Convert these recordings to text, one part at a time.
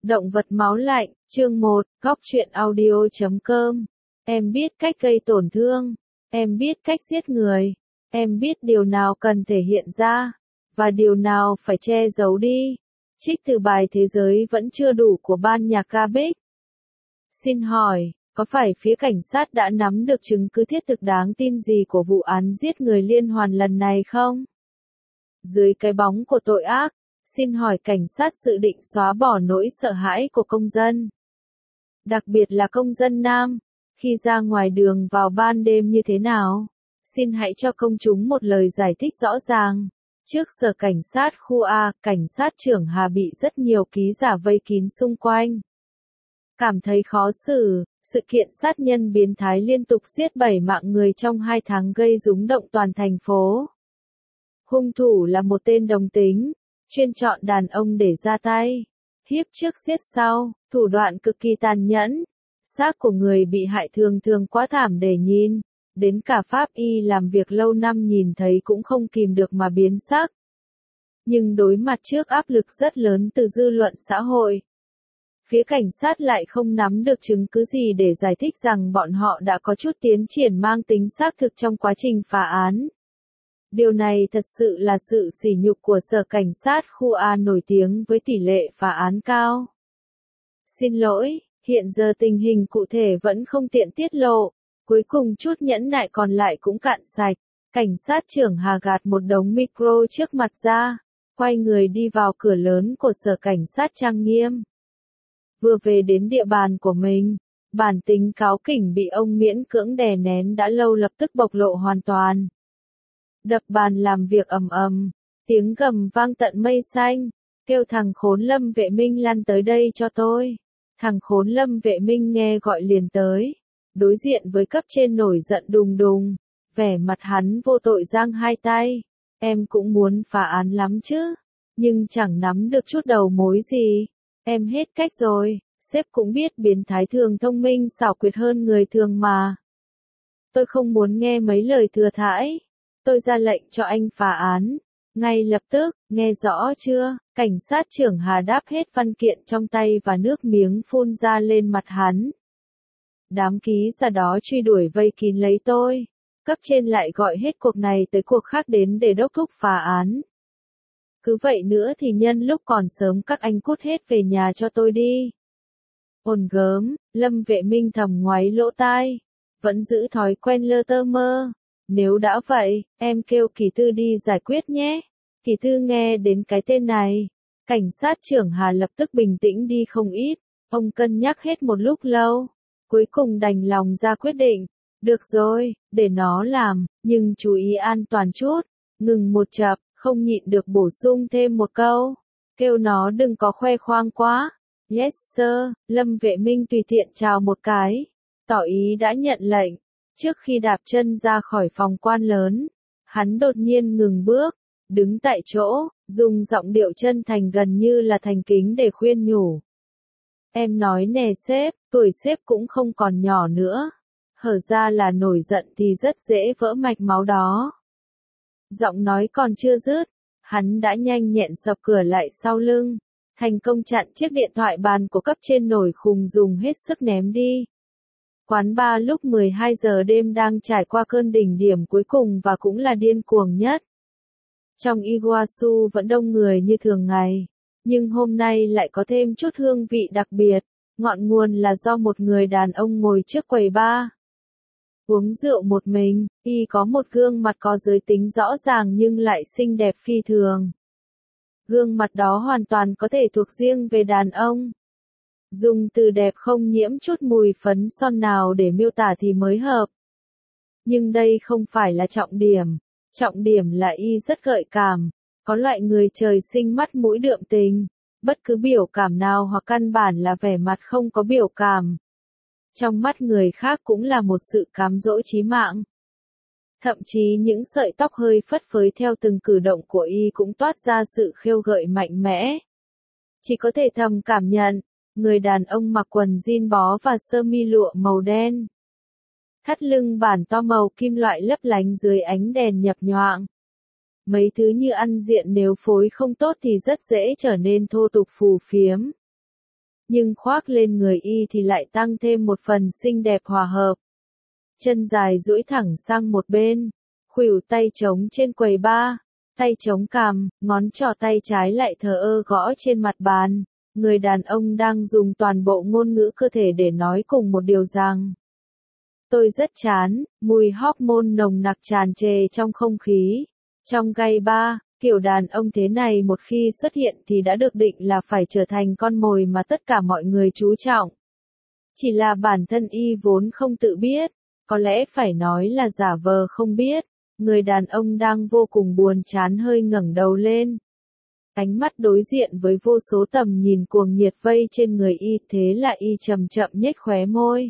Động vật máu lạnh, chương 1, góc truyện audio.com. Em biết cách gây tổn thương, em biết cách giết người, em biết điều nào cần thể hiện ra, và điều nào phải che giấu đi. Trích từ bài Thế giới vẫn chưa đủ của ban nhạc Gabex. Xin hỏi, có phải phía cảnh sát đã nắm được chứng cứ thiết thực đáng tin gì của vụ án giết người liên hoàn lần này không? Dưới cái bóng của tội ác, xin hỏi cảnh sát dự định xóa bỏ nỗi sợ hãi của công dân. Đặc biệt là công dân nam, khi ra ngoài đường vào ban đêm như thế nào? Xin hãy cho công chúng một lời giải thích rõ ràng. Trước sở cảnh sát khu A, cảnh sát trưởng Hà bị rất nhiều ký giả vây kín xung quanh. Cảm thấy khó xử, sự kiện sát nhân biến thái liên tục giết 7 mạng người trong 2 tháng gây rúng động toàn thành phố. Hung thủ là một tên đồng tính, chuyên chọn đàn ông để ra tay, hiếp trước giết sau, thủ đoạn cực kỳ tàn nhẫn. Xác của người bị hại thường thường quá thảm để nhìn, đến cả pháp y làm việc lâu năm nhìn thấy cũng không kìm được mà biến sắc. Nhưng đối mặt trước áp lực rất lớn từ dư luận xã hội, phía cảnh sát lại không nắm được chứng cứ gì để giải thích rằng bọn họ đã có chút tiến triển mang tính xác thực trong quá trình phá án. Điều này thật sự là sự sỉ nhục của sở cảnh sát khu A nổi tiếng với tỷ lệ phá án cao. Xin lỗi, hiện giờ tình hình cụ thể vẫn không tiện tiết lộ, cuối cùng chút nhẫn nại còn lại cũng cạn sạch. Cảnh sát trưởng Hà gạt một đống micro trước mặt ra, quay người đi vào cửa lớn của sở cảnh sát trang nghiêm. Vừa về đến địa bàn của mình, bản tính cáu kỉnh bị ông miễn cưỡng đè nén đã lâu lập tức bộc lộ hoàn toàn. Đập bàn làm việc ầm ầm, tiếng gầm vang tận mây xanh, kêu thằng khốn Lâm Vệ Minh lăn tới đây cho tôi. Thằng khốn Lâm Vệ Minh nghe gọi liền tới, đối diện với cấp trên nổi giận đùng đùng, vẻ mặt hắn vô tội giang hai tay. Em cũng muốn phá án lắm chứ, nhưng chẳng nắm được chút đầu mối gì. Em hết cách rồi, sếp cũng biết biến thái thường thông minh xảo quyệt hơn người thường mà. Tôi không muốn nghe mấy lời thừa thãi. Tôi ra lệnh cho anh phá án, ngay lập tức, nghe rõ chưa? Cảnh sát trưởng Hà đáp hết văn kiện trong tay và nước miếng phun ra lên mặt hắn. Đám ký giả đó truy đuổi vây kín lấy tôi, cấp trên lại gọi hết cuộc này tới cuộc khác đến để đốc thúc phá án. Cứ vậy nữa thì nhân lúc còn sớm các anh cút hết về nhà cho tôi đi. Ồn gớm, Lâm Vệ Minh thầm ngoáy lỗ tai, vẫn giữ thói quen lơ tơ mơ. Nếu đã vậy, em kêu Kỳ Tư đi giải quyết nhé. Kỳ Tư nghe đến cái tên này, cảnh sát trưởng Hà lập tức bình tĩnh đi không ít. Ông cân nhắc hết một lúc lâu, cuối cùng đành lòng ra quyết định. Được rồi, để nó làm, nhưng chú ý an toàn chút. Ngừng một chập, không nhịn được bổ sung thêm một câu. Kêu nó đừng có khoe khoang quá. Yes sir, Lâm Vệ Minh tùy tiện chào một cái, tỏ ý đã nhận lệnh. Trước khi đạp chân ra khỏi phòng quan lớn, hắn đột nhiên ngừng bước, đứng tại chỗ, dùng giọng điệu chân thành gần như là thành kính để khuyên nhủ. Em nói nè sếp, tuổi sếp cũng không còn nhỏ nữa. Hở ra là nổi giận thì rất dễ vỡ mạch máu đó. Giọng nói còn chưa dứt, hắn đã nhanh nhẹn sập cửa lại sau lưng, thành công chặn chiếc điện thoại bàn của cấp trên nổi khùng dùng hết sức ném đi. Quán bar lúc 12 giờ đêm đang trải qua cơn đỉnh điểm cuối cùng và cũng là điên cuồng nhất. Trong Iguazu vẫn đông người như thường ngày, nhưng hôm nay lại có thêm chút hương vị đặc biệt, ngọn nguồn là do một người đàn ông ngồi trước quầy bar. Uống rượu một mình, y có một gương mặt có giới tính rõ ràng nhưng lại xinh đẹp phi thường. Gương mặt đó hoàn toàn có thể thuộc riêng về đàn ông. Dùng từ đẹp không nhiễm chút mùi phấn son nào để miêu tả thì mới hợp. Nhưng đây không phải là trọng điểm là y rất gợi cảm, có loại người trời sinh mắt mũi đượm tình, bất cứ biểu cảm nào hoặc căn bản là vẻ mặt không có biểu cảm. Trong mắt người khác cũng là một sự cám dỗ chí mạng. Thậm chí những sợi tóc hơi phất phới theo từng cử động của y cũng toát ra sự khêu gợi mạnh mẽ. Chỉ có thể thầm cảm nhận. Người đàn ông mặc quần jean bó và sơ mi lụa màu đen. Thắt lưng bản to màu kim loại lấp lánh dưới ánh đèn nhập nhoạng. Mấy thứ như ăn diện nếu phối không tốt thì rất dễ trở nên thô tục phù phiếm. nhưng khoác lên người y thì lại tăng thêm một phần xinh đẹp hòa hợp. Chân dài duỗi thẳng sang một bên, khuỷu tay trống trên quầy bar, tay chống cằm, ngón trỏ tay trái lại thờ ơ gõ trên mặt bàn. Người đàn ông đang dùng toàn bộ ngôn ngữ cơ thể để nói cùng một điều rằng: tôi rất chán, mùi hormone nồng nặc tràn trề trong không khí. Trong gay bar, kiểu đàn ông thế này một khi xuất hiện thì đã được định là phải trở thành con mồi mà tất cả mọi người chú trọng. Chỉ là bản thân y vốn không tự biết, có lẽ phải nói là giả vờ không biết. Người đàn ông đang vô cùng buồn chán hơi ngẩng đầu lên. Ánh mắt đối diện với vô số tầm nhìn cuồng nhiệt vây trên người y, thế là y chậm chậm nhếch khóe môi.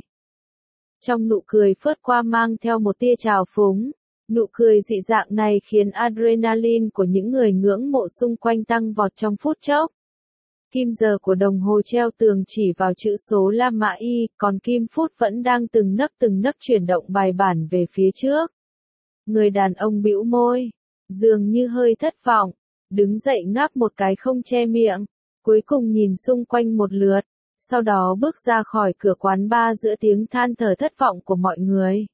Trong nụ cười phớt qua mang theo một tia trào phúng. Nụ cười dị dạng này khiến adrenaline của những người ngưỡng mộ xung quanh tăng vọt trong phút chốc. Kim giờ của đồng hồ treo tường chỉ vào chữ số La Mã Y, còn kim phút vẫn đang từng nấc chuyển động bài bản về phía trước. Người đàn ông bĩu môi, dường như hơi thất vọng, đứng dậy ngáp một cái không che miệng, cuối cùng nhìn xung quanh một lượt, sau đó bước ra khỏi cửa quán bar giữa tiếng than thở thất vọng của mọi người.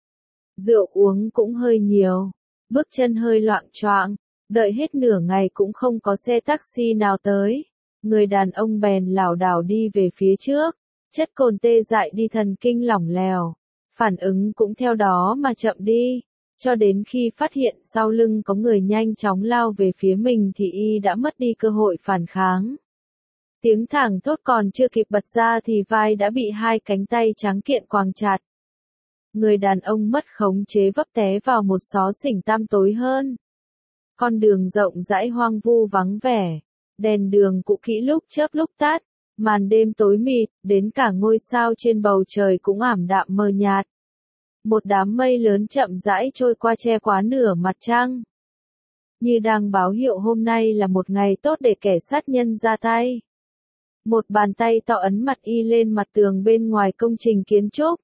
Rượu uống cũng hơi nhiều, bước chân hơi loạng choạng, đợi hết nửa ngày cũng không có xe taxi nào tới. Người đàn ông bèn lảo đảo đi về phía trước, chất cồn tê dại đi thần kinh lỏng lẻo, phản ứng cũng theo đó mà chậm đi, cho đến khi phát hiện sau lưng có người nhanh chóng lao về phía mình thì y đã mất đi cơ hội phản kháng. Tiếng thảng thốt còn chưa kịp bật ra thì vai đã bị hai cánh tay trắng kiện quàng chặt. Người đàn ông mất khống chế vấp té vào một xó xỉnh tăm tối hơn. Con đường rộng rãi hoang vu vắng vẻ, đèn đường cũ kỹ lúc chớp lúc tắt, màn đêm tối mịt, đến cả ngôi sao trên bầu trời cũng ảm đạm mờ nhạt. Một đám mây lớn chậm rãi trôi qua che quá nửa mặt trăng, như đang báo hiệu hôm nay là một ngày tốt để kẻ sát nhân ra tay. Một bàn tay to ấn mặt y lên mặt tường bên ngoài công trình kiến trúc.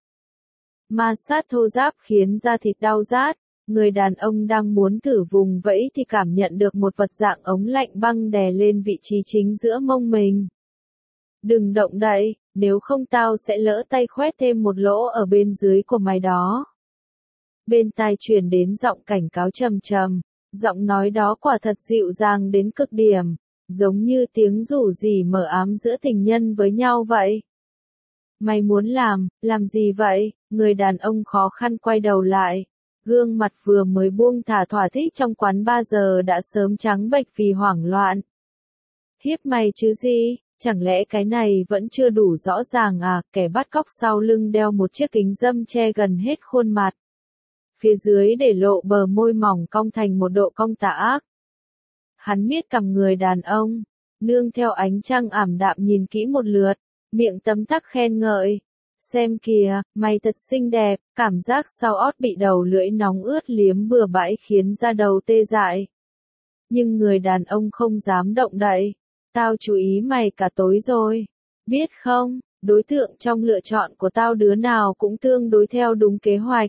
Ma sát thô ráp khiến da thịt đau rát, người đàn ông đang muốn thử vùng vẫy thì cảm nhận được một vật dạng ống lạnh băng đè lên vị trí chính giữa mông mình. Đừng động đậy, nếu không tao sẽ lỡ tay khoét thêm một lỗ ở bên dưới của mày đó. Bên tai truyền đến giọng cảnh cáo trầm trầm, giọng nói đó quả thật dịu dàng đến cực điểm, giống như tiếng rủ rỉ mờ ám giữa tình nhân với nhau vậy. Mày muốn làm gì vậy? Người đàn ông khó khăn quay đầu lại. Gương mặt vừa mới buông thả thỏa thích trong quán ba giờ đã sớm trắng bệch vì hoảng loạn. Hiếp mày chứ gì? Chẳng lẽ cái này vẫn chưa đủ rõ ràng à? Kẻ bắt cóc sau lưng đeo một chiếc kính râm che gần hết khuôn mặt. Phía dưới để lộ bờ môi mỏng cong thành một độ cong tà ác. Hắn miết cằm người đàn ông, nương theo ánh trăng ảm đạm nhìn kỹ một lượt, miệng tấm tắc khen ngợi. Xem kìa, mày thật xinh đẹp, cảm giác sau ót bị đầu lưỡi nóng ướt liếm bừa bãi khiến da đầu tê dại. Nhưng người đàn ông không dám động đậy. Tao chú ý mày cả tối rồi. Biết không, đối tượng trong lựa chọn của tao đứa nào cũng tương đối theo đúng kế hoạch.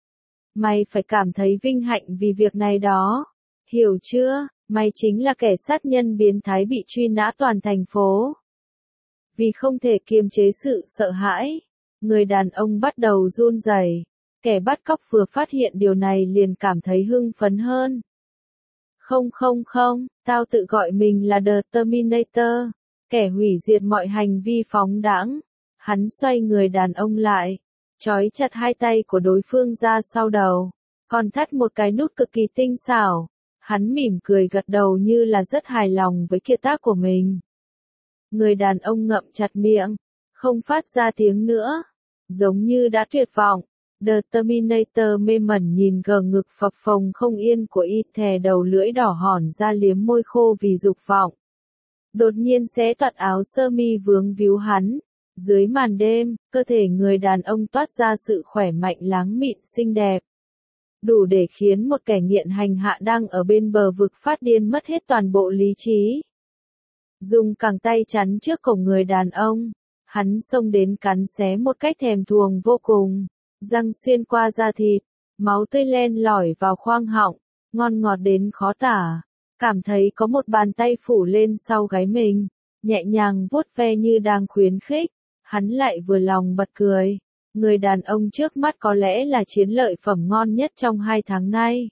Mày phải cảm thấy vinh hạnh vì việc này đó. Hiểu chưa, mày chính là kẻ sát nhân biến thái bị truy nã toàn thành phố. Vì không thể kiềm chế sự sợ hãi, người đàn ông bắt đầu run rẩy. Kẻ bắt cóc vừa phát hiện điều này liền cảm thấy hưng phấn hơn. Không, tao tự gọi mình là The Terminator, kẻ hủy diệt mọi hành vi phóng đãng. Hắn xoay người đàn ông lại, trói chặt hai tay của đối phương ra sau đầu, còn thắt một cái nút cực kỳ tinh xảo. Hắn mỉm cười gật đầu như là rất hài lòng với kiệt tác của mình. Người đàn ông ngậm chặt miệng, không phát ra tiếng nữa, giống như đã tuyệt vọng. The Terminator mê mẩn nhìn gờ ngực phập phồng không yên của y, thè đầu lưỡi đỏ hòn ra liếm môi khô vì dục vọng. Đột nhiên xé toạc áo sơ mi vướng víu hắn. Dưới màn đêm, cơ thể người đàn ông toát ra sự khỏe mạnh láng mịn xinh đẹp. Đủ để khiến một kẻ nghiện hành hạ đang ở bên bờ vực phát điên mất hết toàn bộ lý trí. Dùng cẳng tay chắn trước cổ người đàn ông, hắn xông đến cắn xé một cách thèm thuồng vô cùng. Răng xuyên qua da thịt, máu tươi len lỏi vào khoang họng, ngon ngọt đến khó tả. Cảm thấy có một bàn tay phủ lên sau gáy mình, nhẹ nhàng vuốt ve như đang khuyến khích, hắn lại vừa lòng bật cười. Người đàn ông trước mắt có lẽ là chiến lợi phẩm ngon nhất trong 2 tháng nay.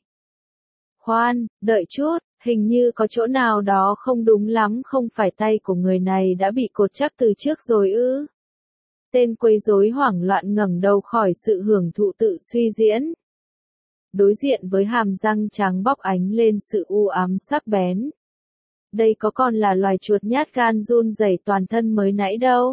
Khoan, đợi chút, hình như có chỗ nào đó không đúng lắm, không phải tay của người này đã bị cột chắc từ trước rồi ư? Tên quấy rối hoảng loạn ngẩng đầu khỏi sự hưởng thụ tự suy diễn. Đối diện với hàm răng trắng bóc ánh lên sự u ám sắc bén. Đây có còn là loài chuột nhát gan run rẩy toàn thân mới nãy đâu.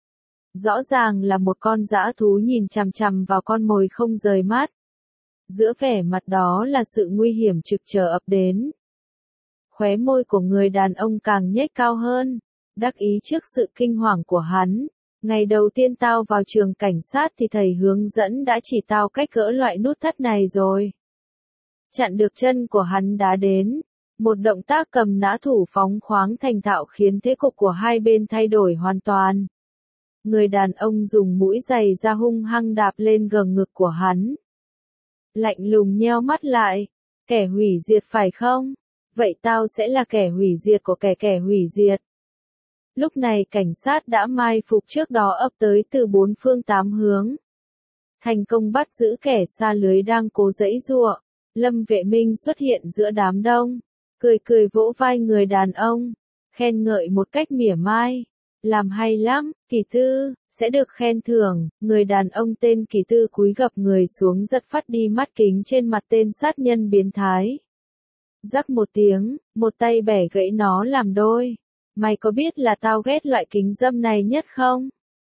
Rõ ràng là một con dã thú nhìn chằm chằm vào con mồi không rời mắt. Giữa vẻ mặt đó là sự nguy hiểm trực chờ ập đến. Khóe môi của người đàn ông càng nhếch cao hơn, đắc ý trước sự kinh hoàng của hắn. Ngày đầu tiên tao vào trường cảnh sát thì thầy hướng dẫn đã chỉ tao cách gỡ loại nút thắt này rồi. Chặn được chân của hắn đá đến. Một động tác cầm nã thủ phóng khoáng thành thạo khiến thế cục của hai bên thay đổi hoàn toàn. Người đàn ông dùng mũi giày ra hung hăng đạp lên gờ ngực của hắn. Lạnh lùng nheo mắt lại. Kẻ hủy diệt phải không? Vậy tao sẽ là kẻ hủy diệt của kẻ hủy diệt. Lúc này cảnh sát đã mai phục trước đó ập tới từ 4 phương 8 hướng. Thành công bắt giữ kẻ sa lưới đang cố giãy giụa. Lâm Vệ Minh xuất hiện giữa đám đông. Cười vỗ vai người đàn ông. Khen ngợi một cách mỉa mai. Làm hay lắm, Kỳ Tư, sẽ được khen thưởng. Người đàn ông tên Kỳ Tư cúi gập người xuống giật phát đi mắt kính trên mặt tên sát nhân biến thái. Rắc một tiếng, một tay bẻ gãy nó làm đôi. Mày có biết là tao ghét loại kính dâm này nhất không?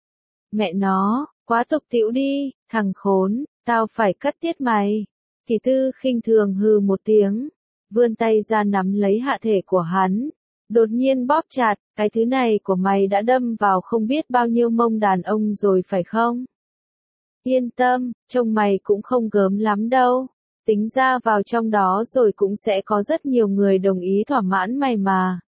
Mẹ nó, quá tục tĩu đi, thằng khốn, tao phải cắt tiết mày. Kỳ Tư khinh thường hừ một tiếng, vươn tay ra nắm lấy hạ thể của hắn. Đột nhiên bóp chặt, cái thứ này của mày đã đâm vào không biết bao nhiêu mông đàn ông rồi phải không? Yên tâm, trông mày cũng không gớm lắm đâu. Tính ra vào trong đó rồi cũng sẽ có rất nhiều người đồng ý thỏa mãn mày mà.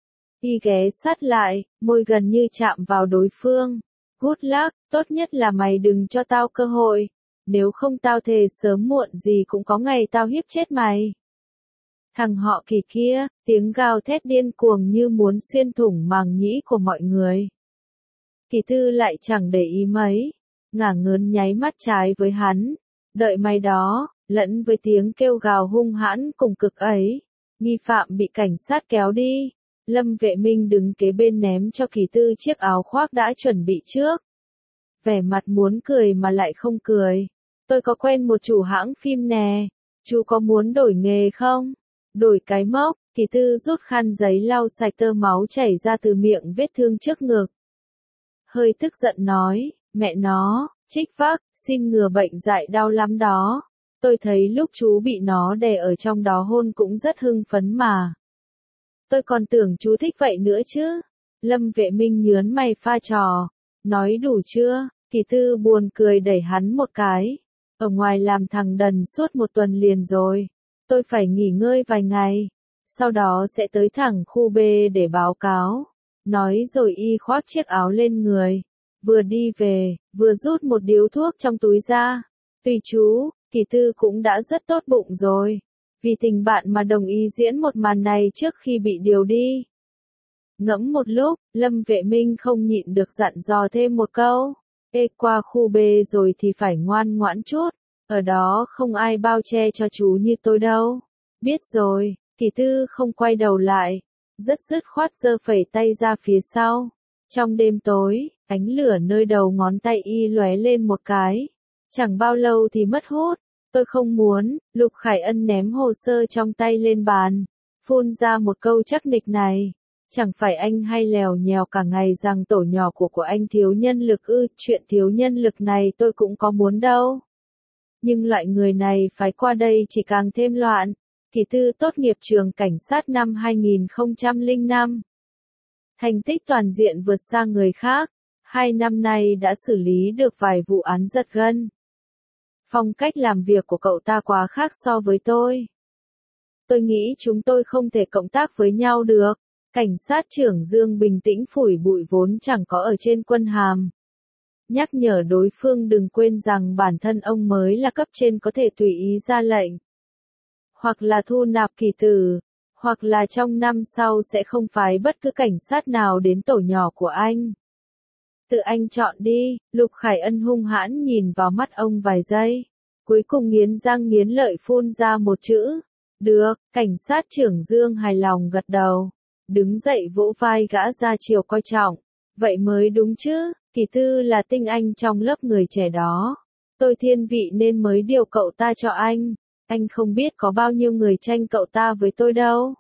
Y ghé sát lại, môi gần như chạm vào đối phương. Good luck, tốt nhất là mày đừng cho tao cơ hội. Nếu không tao thề sớm muộn gì cũng có ngày tao hiếp chết mày. Thằng họ Kỳ kia, tiếng gào thét điên cuồng như muốn xuyên thủng màng nhĩ của mọi người. Kỳ Tư lại chẳng để ý mấy, ngả ngớn nháy mắt trái với hắn. Đợi mày đó, lẫn với tiếng kêu gào hung hãn cùng cực ấy. Nghi phạm bị cảnh sát kéo đi. Lâm Vệ Minh đứng kế bên ném cho Kỳ Tư chiếc áo khoác đã chuẩn bị trước. Vẻ mặt muốn cười mà lại không cười. Tôi có quen một chủ hãng phim nè. Chú có muốn đổi nghề không? Đổi cái mốc. Kỳ Tư rút khăn giấy lau sạch tơ máu chảy ra từ miệng vết thương trước ngực. Hơi tức giận nói, mẹ nó, trích vác, xin ngừa bệnh dại đau lắm đó. Tôi thấy lúc chú bị nó đè ở trong đó hôn cũng rất hưng phấn mà. Tôi còn tưởng chú thích vậy nữa chứ. Lâm Vệ Minh nhớn mày pha trò. Nói đủ chưa? Kỳ Tư buồn cười đẩy hắn một cái. Ở ngoài làm thằng đần suốt 1 tuần liền rồi. Tôi phải nghỉ ngơi vài ngày. Sau đó sẽ tới thẳng khu B để báo cáo. Nói rồi y khoác chiếc áo lên người. Vừa đi về, vừa rút một điếu thuốc trong túi ra. Tùy chú, Kỳ Tư cũng đã rất tốt bụng rồi. Vì tình bạn mà đồng ý diễn một màn này trước khi bị điều đi. Ngẫm một lúc, Lâm Vệ Minh không nhịn được dặn dò thêm một câu. Ê, qua khu B rồi thì phải ngoan ngoãn chút. Ở đó không ai bao che cho chú như tôi đâu. Biết rồi. Kỳ Tư không quay đầu lại. Rất dứt khoát giơ phẩy tay ra phía sau. Trong đêm tối, ánh lửa nơi đầu ngón tay y lóe lên một cái. Chẳng bao lâu thì mất hút. Tôi không muốn. Lục Khải Ân ném hồ sơ trong tay lên bàn. Phun ra một câu chắc nịch này. Chẳng phải anh hay lèo nhèo cả ngày rằng tổ nhỏ của anh thiếu nhân lực ư? Chuyện thiếu nhân lực này tôi cũng có muốn đâu. Nhưng loại người này phái qua đây chỉ càng thêm loạn. Kỳ Tư tốt nghiệp trường cảnh sát năm 2005. Thành tích toàn diện vượt xa người khác. 2 năm nay đã xử lý được vài vụ án giật gân. Phong cách làm việc của cậu ta quá khác so với tôi. Tôi nghĩ chúng tôi không thể cộng tác với nhau được. Cảnh sát trưởng Dương bình tĩnh phủi bụi vốn chẳng có ở trên quân hàm. Nhắc nhở đối phương đừng quên rằng bản thân ông mới là cấp trên có thể tùy ý ra lệnh. Hoặc là thu nạp Kỳ Tử, Hoặc là trong năm sau sẽ không phái bất cứ cảnh sát nào đến tổ nhỏ của anh. Tự anh chọn đi, Lục Khải Ân hung hãn nhìn vào mắt ông vài giây. Cuối cùng nghiến răng nghiến lợi phun ra một chữ. Được, cảnh sát trưởng Dương hài lòng gật đầu. Đứng dậy vỗ vai gã ra chiều coi trọng. Vậy mới đúng chứ, Kỳ Tư là tinh anh trong lớp người trẻ đó. Tôi thiên vị nên mới điều cậu ta cho anh. Anh không biết có bao nhiêu người tranh cậu ta với tôi đâu.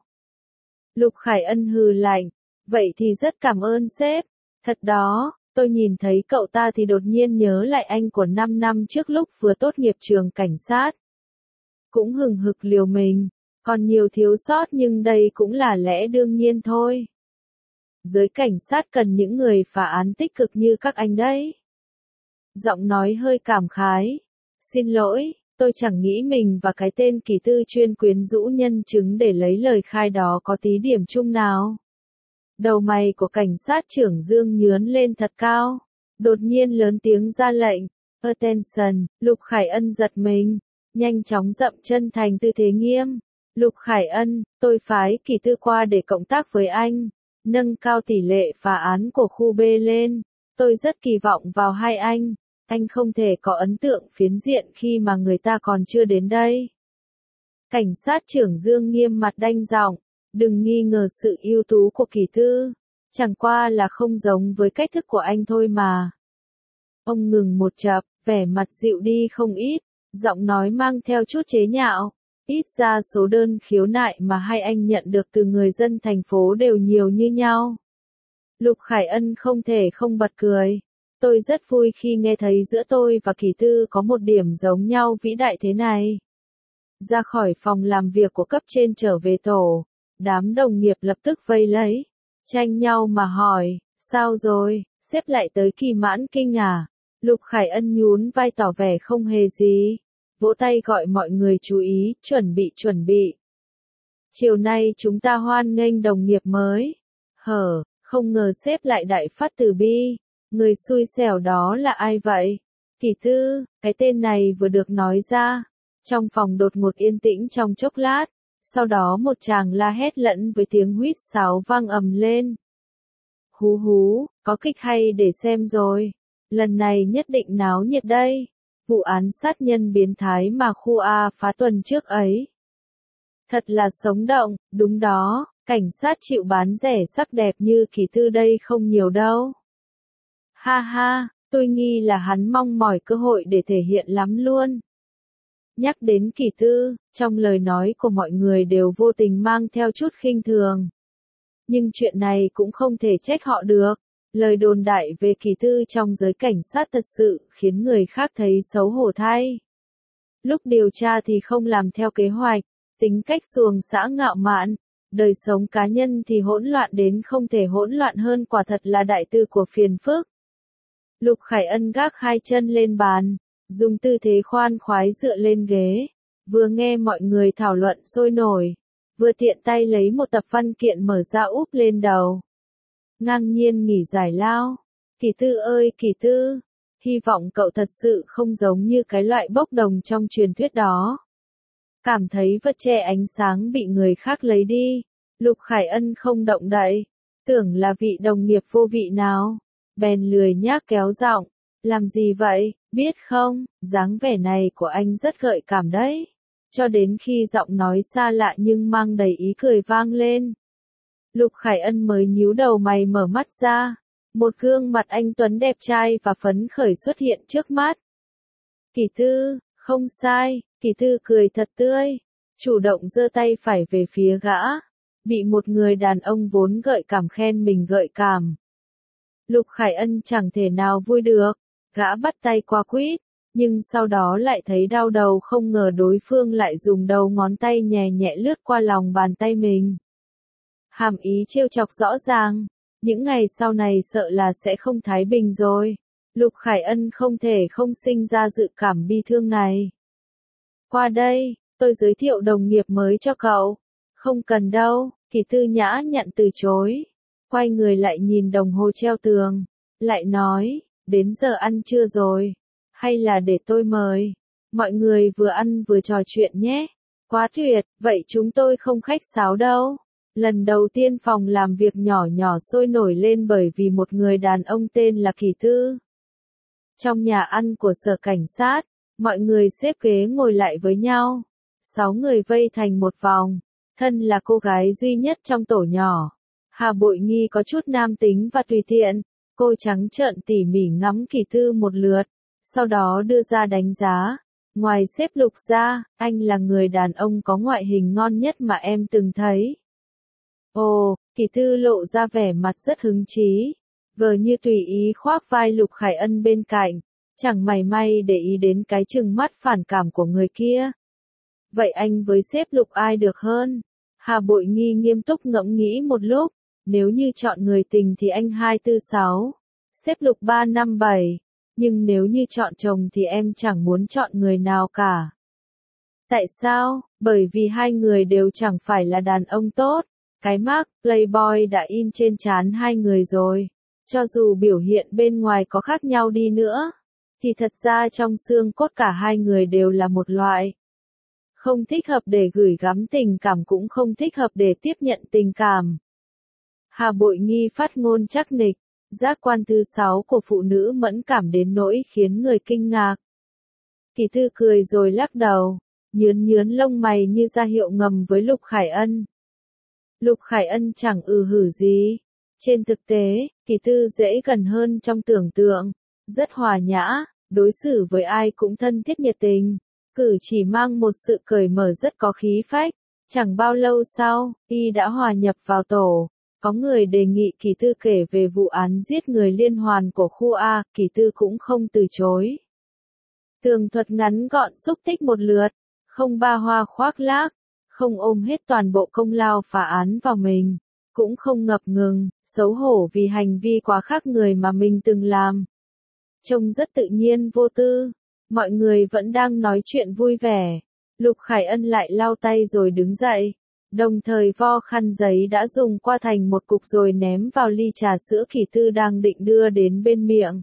Lục Khải Ân hừ lạnh. Vậy thì rất cảm ơn sếp. Thật đó, tôi nhìn thấy cậu ta thì đột nhiên nhớ lại anh của 5 năm trước lúc vừa tốt nghiệp trường cảnh sát. Cũng hừng hực liều mình. Còn nhiều thiếu sót nhưng đây cũng là lẽ đương nhiên thôi. Giới cảnh sát cần những người phá án tích cực như các anh đấy. Giọng nói hơi cảm khái. Xin lỗi, tôi chẳng nghĩ mình và cái tên Kỳ Tư chuyên quyến rũ nhân chứng để lấy lời khai đó có tí điểm chung nào. Đầu mày của cảnh sát trưởng Dương nhướn lên thật cao. Đột nhiên lớn tiếng ra lệnh. Attention, Lục Khải Ân giật mình. Nhanh chóng dậm chân thành tư thế nghiêm. Lục Khải Ân, tôi phái Kỳ Tư qua để cộng tác với anh. Nâng cao tỷ lệ phá án của khu B lên. Tôi rất kỳ vọng vào hai anh. Anh không thể có ấn tượng phiến diện khi mà người ta còn chưa đến đây. Cảnh sát trưởng Dương nghiêm mặt đanh giọng. Đừng nghi ngờ sự ưu tú của Kỳ Tư. Chẳng qua là không giống với cách thức của anh thôi mà. Ông ngừng một chập, vẻ mặt dịu đi không ít. Giọng nói mang theo chút chế nhạo. Ít ra số đơn khiếu nại mà hai anh nhận được từ người dân thành phố đều nhiều như nhau. Lục Khải Ân không thể không bật cười. Tôi rất vui khi nghe thấy giữa tôi và Kỳ Tư có một điểm giống nhau vĩ đại thế này. Ra khỏi phòng làm việc của cấp trên trở về tổ, đám đồng nghiệp lập tức vây lấy, tranh nhau mà hỏi, sao rồi, sếp lại tới Kỳ Mãn Kinh à? Lục Khải Ân nhún vai tỏ vẻ không hề gì. Vỗ tay gọi mọi người chú ý, chuẩn bị. Chiều nay chúng ta hoan nghênh đồng nghiệp mới. Không ngờ sếp lại đại phát từ bi. Người xui xẻo đó là ai vậy? Kỳ Tư, cái tên này vừa được nói ra. Trong phòng đột ngột yên tĩnh trong chốc lát. Sau đó một chàng la hét lẫn với tiếng huýt sáo vang ầm lên. Hú, có kịch hay để xem rồi. Lần này nhất định náo nhiệt đây. Vụ án sát nhân biến thái mà khu A phá tuần trước ấy. Thật là sống động, đúng đó, cảnh sát chịu bán rẻ sắc đẹp như Kỳ Tư đây không nhiều đâu. Ha, tôi nghi là hắn mong mỏi cơ hội để thể hiện lắm luôn. Nhắc đến Kỳ Tư, trong lời nói của mọi người đều vô tình mang theo chút khinh thường. Nhưng chuyện này cũng không thể trách họ được. Lời đồn đại về Kỳ Tư trong giới cảnh sát thật sự khiến người khác thấy xấu hổ thay. Lúc điều tra thì không làm theo kế hoạch, tính cách xuồng xã ngạo mạn, đời sống cá nhân thì hỗn loạn đến không thể hỗn loạn hơn, quả thật là đại tư của phiền phức. Lục Khải Ân gác hai chân lên bàn, dùng tư thế khoan khoái dựa lên ghế, vừa nghe mọi người thảo luận sôi nổi, vừa tiện tay lấy một tập văn kiện mở ra úp lên đầu. Ngang nhiên nghỉ giải lao. Kỳ Tư ơi Kỳ Tư, hy vọng cậu thật sự không giống như cái loại bốc đồng trong truyền thuyết đó. Cảm thấy vật che ánh sáng bị người khác lấy đi. Lục Khải Ân không động đậy, tưởng là vị đồng nghiệp vô vị nào. Bèn lười nhác kéo giọng, làm gì vậy, biết không, dáng vẻ này của anh rất gợi cảm đấy. Cho đến khi giọng nói xa lạ nhưng mang đầy ý cười vang lên. Lục Khải Ân mới nhíu đầu mày mở mắt ra. Một gương mặt anh tuấn đẹp trai và phấn khởi xuất hiện trước mắt. Kỳ Tư, không sai, Kỳ Tư cười thật tươi, chủ động giơ tay phải về phía gã. Bị một người đàn ông vốn gợi cảm khen mình gợi cảm. Lục Khải Ân chẳng thể nào vui được, gã bắt tay qua quýt, nhưng sau đó lại thấy đau đầu, không ngờ đối phương lại dùng đầu ngón tay nhẹ nhẹ lướt qua lòng bàn tay mình. Hàm ý trêu chọc rõ ràng, những ngày sau này sợ là sẽ không thái bình rồi. Lục Khải Ân không thể không sinh ra dự cảm bi thương này. Qua đây, tôi giới thiệu đồng nghiệp mới cho cậu. Không cần đâu, Kỳ Tư nhã nhặn từ chối. Quay người lại nhìn đồng hồ treo tường, lại nói, đến giờ ăn trưa rồi, hay là để tôi mời, mọi người vừa ăn vừa trò chuyện nhé. Quá tuyệt, vậy chúng tôi không khách sáo đâu. Lần đầu tiên phòng làm việc nhỏ nhỏ sôi nổi lên bởi vì một người đàn ông tên là Kỳ Tư. Trong nhà ăn của sở cảnh sát, mọi người xếp ghế ngồi lại với nhau. 6 người vây thành một vòng. Thân là cô gái duy nhất trong tổ nhỏ. Hà Bội Nghi có chút nam tính và tùy tiện. Cô trắng trợn tỉ mỉ ngắm Kỳ Tư một lượt. Sau đó đưa ra đánh giá. Ngoài sếp Lục ra, anh là người đàn ông có ngoại hình ngon nhất mà em từng thấy. Ồ, Kỳ Tư lộ ra vẻ mặt rất hứng chí. Vờ như tùy ý khoác vai Lục Khải Ân bên cạnh. Chẳng mảy may để ý đến cái trừng mắt phản cảm của người kia. Vậy anh với sếp Lục ai được hơn? Hà Bội Nghi nghiêm túc ngẫm nghĩ một lúc. Nếu như chọn người tình thì anh 246. Sếp Lục 357. Nhưng nếu như chọn chồng thì em chẳng muốn chọn người nào cả. Tại sao? Bởi vì hai người đều chẳng phải là đàn ông tốt. Cái mác Playboy đã in trên trán hai người rồi. Cho dù biểu hiện bên ngoài có khác nhau đi nữa, thì thật ra trong xương cốt cả hai người đều là một loại. Không thích hợp để gửi gắm tình cảm cũng không thích hợp để tiếp nhận tình cảm. Hà Bội Nghi phát ngôn chắc nịch. Giác quan thứ 6 của phụ nữ mẫn cảm đến nỗi khiến người kinh ngạc. Kỳ Tư cười rồi lắc đầu, nhướn nhướn lông mày như ra hiệu ngầm với Lục Khải Ân. Lục Khải Ân chẳng hử gì. Trên thực tế, Kỳ Tư dễ gần hơn trong tưởng tượng, rất hòa nhã, đối xử với ai cũng thân thiết nhiệt tình, cử chỉ mang một sự cởi mở rất có khí phách. Chẳng bao lâu sau, y đã hòa nhập vào tổ. Có người đề nghị Kỳ Tư kể về vụ án giết người liên hoàn của khu A, Kỳ Tư cũng không từ chối. Tường thuật ngắn gọn xúc tích một lượt, không ba hoa khoác lác, không ôm hết toàn bộ công lao phá án vào mình, cũng không ngập ngừng, xấu hổ vì hành vi quá khác người mà mình từng làm. Trông rất tự nhiên vô tư, mọi người vẫn đang nói chuyện vui vẻ. Lục Khải Ân lại lau tay rồi đứng dậy. Đồng thời vo khăn giấy đã dùng qua thành một cục rồi ném vào ly trà sữa Kỳ Tư đang định đưa đến bên miệng.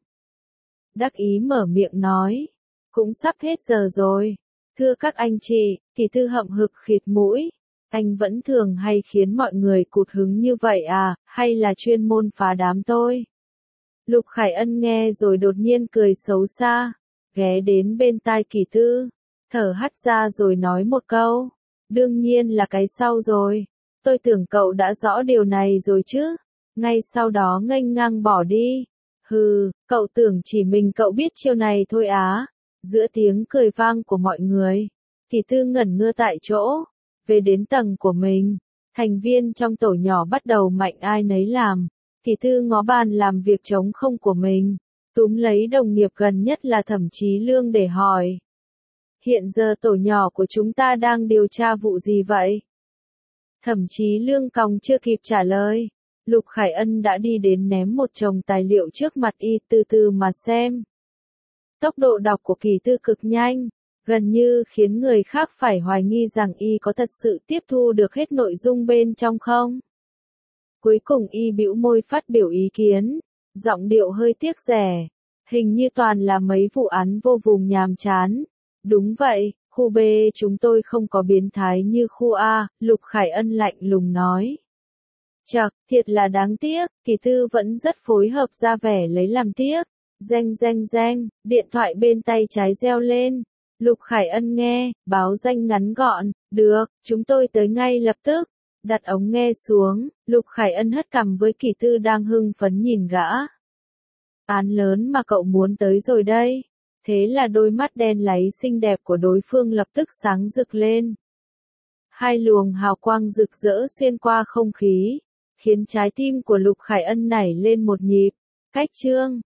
Đắc ý mở miệng nói. Cũng sắp hết giờ rồi. Thưa các anh chị, Kỳ Tư hậm hực khịt mũi. Anh vẫn thường hay khiến mọi người cụt hứng như vậy à, hay là chuyên môn phá đám tôi? Lục Khải Ân nghe rồi đột nhiên cười xấu xa. Ghé đến bên tai Kỳ Tư. Thở hắt ra rồi nói một câu. Đương nhiên là cái sau rồi. Tôi tưởng cậu đã rõ điều này rồi chứ. Ngay sau đó nghênh ngang bỏ đi. Hừ, cậu tưởng chỉ mình cậu biết chiêu này thôi á. Giữa tiếng cười vang của mọi người, Kỳ Tư ngẩn ngơ tại chỗ. Về đến tầng của mình, thành viên trong tổ nhỏ bắt đầu mạnh ai nấy làm. Kỳ Tư ngó bàn làm việc trống không của mình, túm lấy đồng nghiệp gần nhất là Thẩm Chí Lương để hỏi. Hiện giờ tổ nhỏ của chúng ta đang điều tra vụ gì vậy? Thẩm Chí Lương còng chưa kịp trả lời. Lục Khải Ân đã đi đến ném một chồng tài liệu trước mặt y, từ từ mà xem. Tốc độ đọc của Kỳ Tư cực nhanh, gần như khiến người khác phải hoài nghi rằng y có thật sự tiếp thu được hết nội dung bên trong không. Cuối cùng y bĩu môi phát biểu ý kiến, giọng điệu hơi tiếc rẻ. Hình như toàn là mấy vụ án vô cùng nhàm chán. Đúng vậy, khu B chúng tôi không có biến thái như khu A, Lục Khải Ân lạnh lùng nói. Chậc, thiệt là đáng tiếc, Kỳ Tư vẫn rất phối hợp ra vẻ lấy làm tiếc. Reng reng reng, điện thoại bên tay trái reo lên. Lục Khải Ân nghe, báo danh ngắn gọn, được, chúng tôi tới ngay lập tức. Đặt ống nghe xuống, Lục Khải Ân hất cằm với Kỳ Tư đang hưng phấn nhìn gã. Án lớn mà cậu muốn tới rồi đây. Thế là đôi mắt đen láy xinh đẹp của đối phương lập tức sáng rực lên. Hai luồng hào quang rực rỡ xuyên qua không khí, khiến trái tim của Lục Khải Ân nảy lên một nhịp. Cách chương